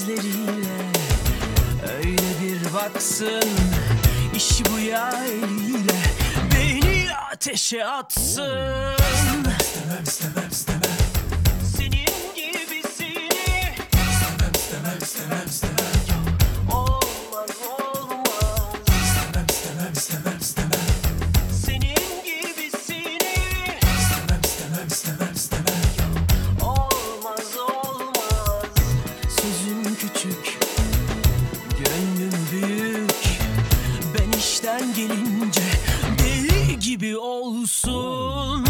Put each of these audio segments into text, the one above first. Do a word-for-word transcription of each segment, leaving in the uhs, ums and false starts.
Gözleriyle öyle bir baksın, iş bu ya, eliyle beni ateşe atsın. İstemem, istemem, istemem. Senin gibisini İstemem, istemem, istemem, istemem. olmaz olmaz. İstemem, istemem, istemem, istemem. Senin gibisini İstemem, istemem, istemem, istemem. olmaz olmaz. Sözüm küçük, gönlüm büyük. Ben işten gelince deli gibi olsun.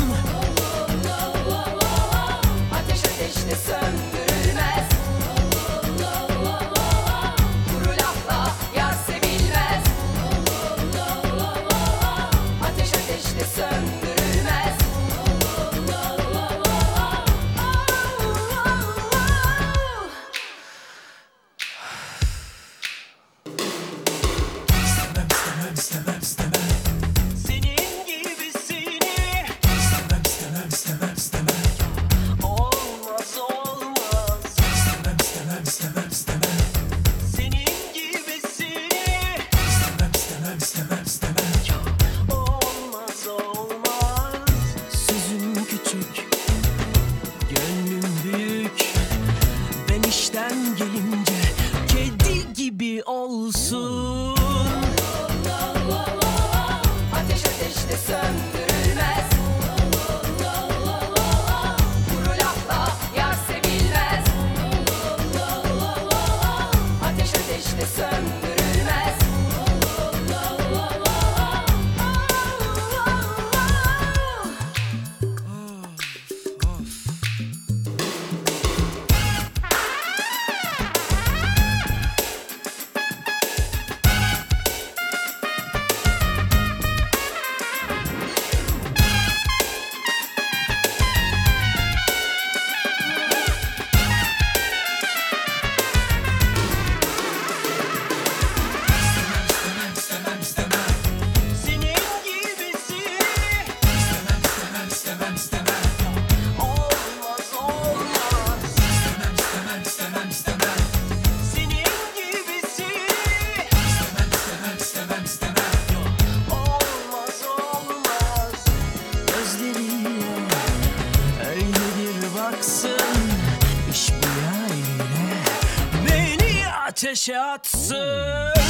Ateş ateşle söndürülmez. Kuru lafla yar sevilmez. Ateş ateşle söndürülmez. İstemem, istemem, istemem, istemem. Senin gibisini İstemem, istemem, istemem, istemem. olmaz olmaz. İstemem, istemem, istemem, istemem. Senin gibisini İstemem, istemem, istemem, istemem. olmaz olmaz. Sözüm küçük, gönlüm büyük. Ben işten gelince kedi gibi olsun. Ateş ateşle söndürülmez. Kuru lafla yar sevilmez. Ateş ateşle söndürülmez. İstemem, istemem, istemem. Senin gibisini İstemem, istemem, istemem, istemem. olmaz olmaz. İstemem, istemem, istemem, istemem. Senin gibisini İstemem, istemem, istemem, istemem. olmaz olmaz. Gözleriyle öyle bir baksın, iş bu ya, eliyle beni ateşe atsın.